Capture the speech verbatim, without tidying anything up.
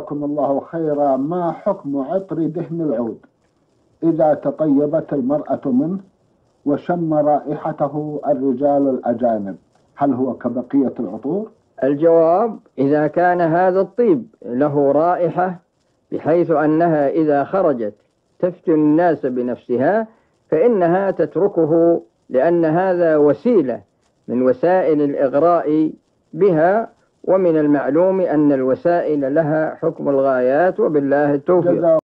جزاكم الله خيرا. ما حكم عطر دهن العود إذا تطيبت المرأة منه وشم رائحته الرجال الأجانب؟ هل هو كبقية العطور؟ الجواب: إذا كان هذا الطيب له رائحة بحيث أنها إذا خرجت تفتن الناس بنفسها فإنها تتركه، لأن هذا وسيلة من وسائل الإغراء بها، ومن المعلوم أن الوسائل لها حكم الغايات، وبالله التوفيق.